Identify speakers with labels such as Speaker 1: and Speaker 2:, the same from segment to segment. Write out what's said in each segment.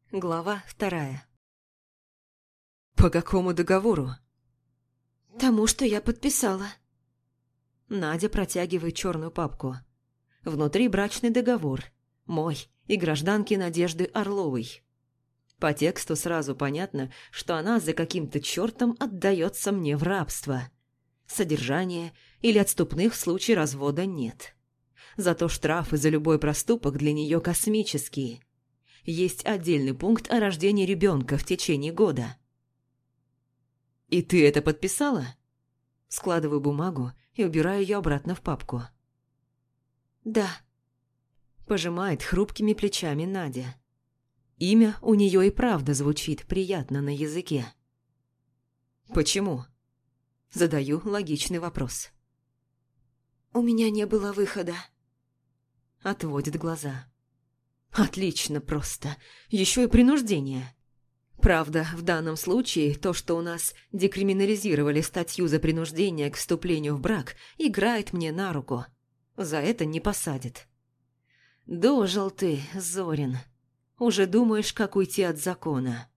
Speaker 1: Глава 2. «По какому договору?»
Speaker 2: «Тому, что я подписала».
Speaker 1: Надя протягивает черную папку. Внутри брачный договор. Мой и гражданки Надежды Орловой. По тексту сразу понятно, что она за каким-то чертом отдается мне в рабство. Содержания или отступных в случае развода нет. Зато штрафы за любой проступок для нее космические. Есть отдельный пункт о рождении ребенка в течение года. «И ты это подписала?» Складываю бумагу и убираю ее обратно в папку.
Speaker 2: «Да».
Speaker 1: Пожимает хрупкими плечами Надя. Имя у нее и правда звучит приятно на языке. «Почему?» Задаю логичный вопрос.
Speaker 2: «У меня не было выхода».
Speaker 1: Отводит глаза. «Отлично просто. Еще и принуждение. Правда, в данном случае то, что у нас декриминализировали статью за принуждение к вступлению в брак, играет мне на руку. За это не посадят. Дожил ты, Зорин. Уже думаешь, как уйти от закона.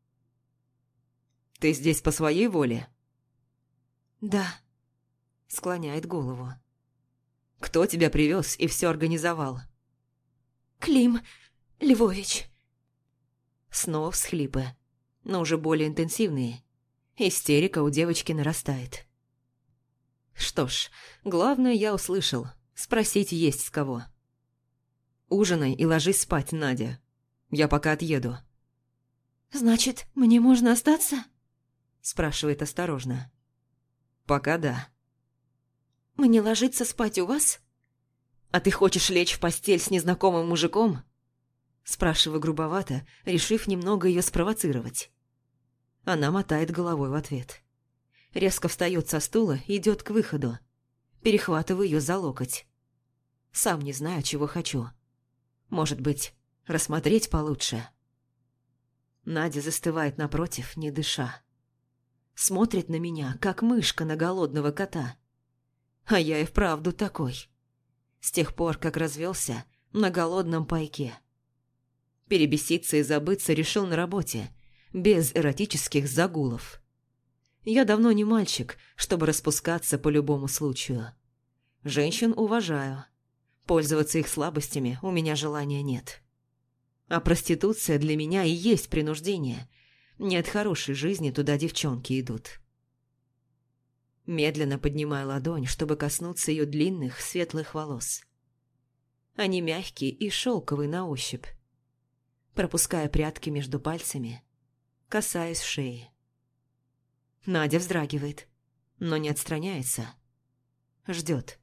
Speaker 1: Ты здесь по своей воле?»
Speaker 2: «Да».
Speaker 1: Склоняет голову. «Кто тебя привез и все организовал?»
Speaker 2: «Клим Львович».
Speaker 1: Снова всхлипы, но уже более интенсивные. Истерика у девочки нарастает. Что ж, главное я услышал. Спросить есть с кого. «Ужинай и ложись спать, Надя. Я пока отъеду».
Speaker 2: «Значит, мне можно остаться?»
Speaker 1: Спрашивает осторожно. «Пока да».
Speaker 2: «Мне ложиться спать у вас?»
Speaker 1: «А ты хочешь лечь в постель с незнакомым мужиком?» Спрашиваю грубовато, решив немного ее спровоцировать. Она мотает головой в ответ. Резко встает со стула и идет к выходу. Перехватываю ее за локоть. Сам не знаю, чего хочу. Может быть, рассмотреть получше. Надя застывает напротив, не дыша. Смотрит на меня, как мышка на голодного кота. А я и вправду такой. С тех пор, как развелся, на голодном пайке. Перебеситься и забыться решил на работе, без эротических загулов. Я давно не мальчик, чтобы распускаться по любому случаю. Женщин уважаю. Пользоваться их слабостями у меня желания нет. А проституция для меня и есть принуждение. Не от хорошей жизни туда девчонки идут. Медленно поднимаю ладонь, чтобы коснуться ее длинных светлых волос. Они мягкие и шелковые на ощупь. Пропуская прядки между пальцами, касаюсь шеи. Надя вздрагивает, но не отстраняется. Ждет.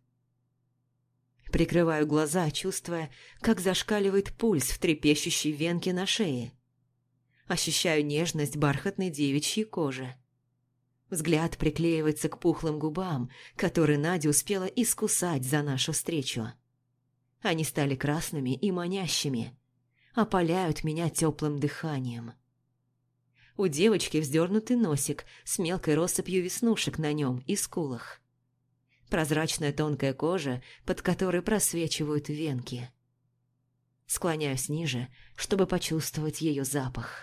Speaker 1: Прикрываю глаза, чувствуя, как зашкаливает пульс в трепещущей венке на шее. Ощущаю нежность бархатной девичьей кожи. Взгляд приклеивается к пухлым губам, которые Надя успела искусать за нашу встречу. Они стали красными и манящими, опаляют меня теплым дыханием. У девочки вздернутый носик с мелкой россыпью веснушек на нем и скулах. Прозрачная тонкая кожа, под которой просвечивают венки. Склоняюсь ниже, чтобы почувствовать ее запах.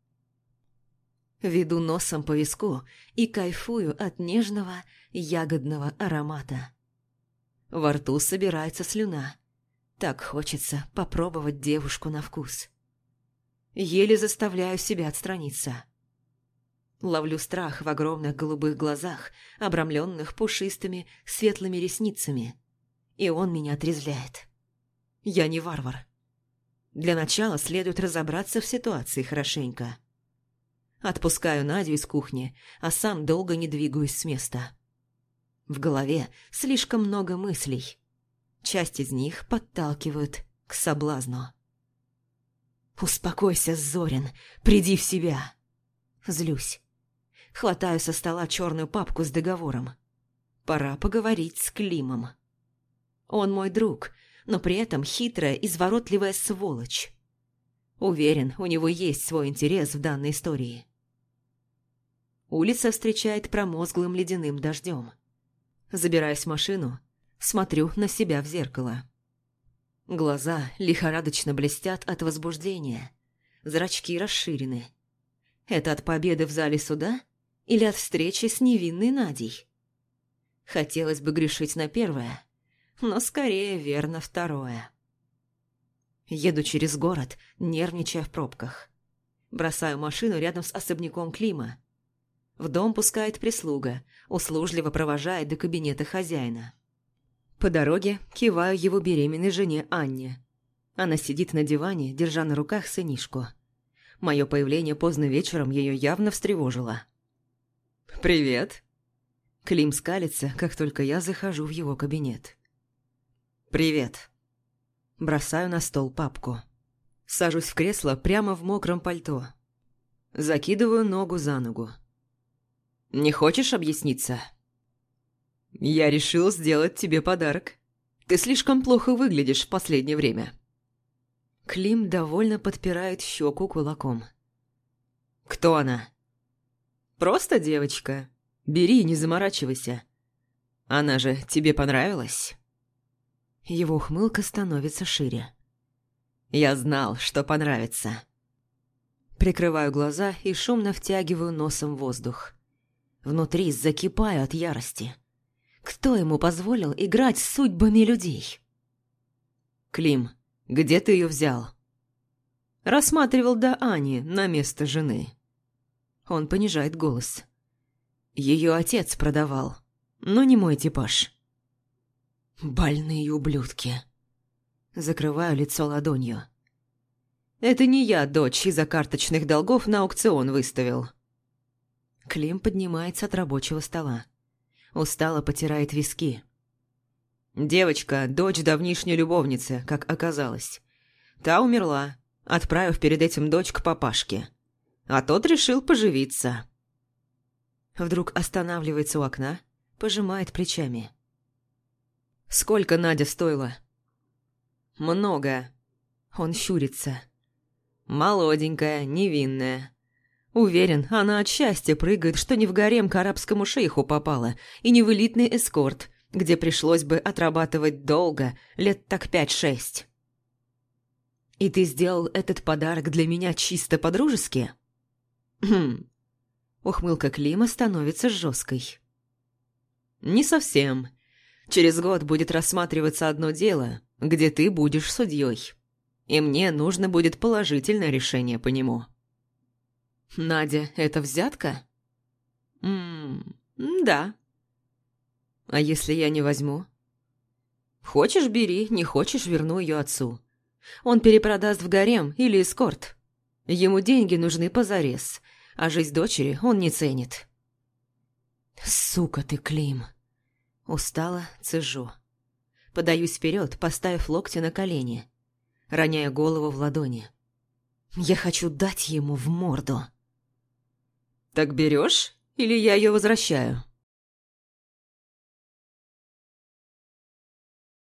Speaker 1: Веду носом по виску и кайфую от нежного ягодного аромата. Во рту собирается слюна. Так хочется попробовать девушку на вкус. Еле заставляю себя отстраниться. Ловлю страх в огромных голубых глазах, обрамленных пушистыми светлыми ресницами. И он меня отрезвляет. Я не варвар. Для начала следует разобраться в ситуации хорошенько. Отпускаю Надю из кухни, а сам долго не двигаюсь с места. В голове слишком много мыслей. Часть из них подталкивают к соблазну. «Успокойся, Зорин, приди в себя!» Злюсь. Хватаю со стола черную папку с договором. Пора поговорить с Климом. Он мой друг, но при этом хитрая, изворотливая сволочь. Уверен, у него есть свой интерес в данной истории. Улица встречает промозглым ледяным дождем. Забираюсь в машину, смотрю на себя в зеркало. Глаза лихорадочно блестят от возбуждения. зрачки расширены. Это от победы в зале суда или от встречи с невинной Надей? Хотелось бы грешить на первое, но скорее верно второе. Еду через город, нервничая в пробках. Бросаю машину рядом с особняком Клима. В дом пускает прислуга, услужливо провожает до кабинета хозяина. По дороге киваю его беременной жене Анне. Она сидит на диване, держа на руках сынишку. Мое появление поздно вечером ее явно встревожило. «Привет!» Клим скалится, как только я захожу в его кабинет. «Привет!» Бросаю на стол папку. Сажусь в кресло прямо в мокром пальто. Закидываю ногу за ногу. «Не хочешь объясниться?» «Я решил сделать тебе подарок. Ты слишком плохо выглядишь в последнее время». Клим довольно подпирает щеку кулаком. «Кто она?» «Просто девочка. Бери, не заморачивайся. Она же тебе понравилась?» Его ухмылка становится шире. «Я знал, что понравится». Прикрываю глаза и шумно втягиваю носом воздух. Внутри закипаю от ярости. Кто ему позволил играть с судьбами людей? «Клим, где ты ее взял?» Рассматривал до Ани на место жены. Он понижает голос. Ее отец продавал, но не мой типаж. Больные ублюдки. Закрываю лицо ладонью. Это не я дочь из-за карточных долгов на аукцион выставил. Клим поднимается от рабочего стола. Устало потирает виски. Девочка – дочь давнишней любовницы, как оказалось. Та умерла, отправив перед этим дочь к папашке. А тот решил поживиться. Вдруг останавливается у окна, пожимает плечами. «Сколько Надя стоила?» «Много». Он щурится. «Молоденькая, невинная. Уверен, она от счастья прыгает, что не в гарем к арабскому шейху попала, и не в элитный эскорт, где пришлось бы отрабатывать долго, лет так 5-6. И ты сделал этот подарок для меня чисто по-дружески?» «Хм». Ухмылка Клима становится жесткой. «Не совсем. Через год будет рассматриваться одно дело, где ты будешь судьей, и мне нужно будет положительное решение по нему». «Надя, это взятка?» Да. «А если я не возьму?» «Хочешь – бери, не хочешь – верну ее отцу. Он перепродаст в гарем или эскорт. Ему деньги нужны позарез, а жизнь дочери он не ценит». «Сука ты, Клим!» Устала, цежу. Подаюсь вперед, поставив локти на колени, роняя голову в ладони. Я хочу дать ему в морду. «Так берешь, или я ее возвращаю?»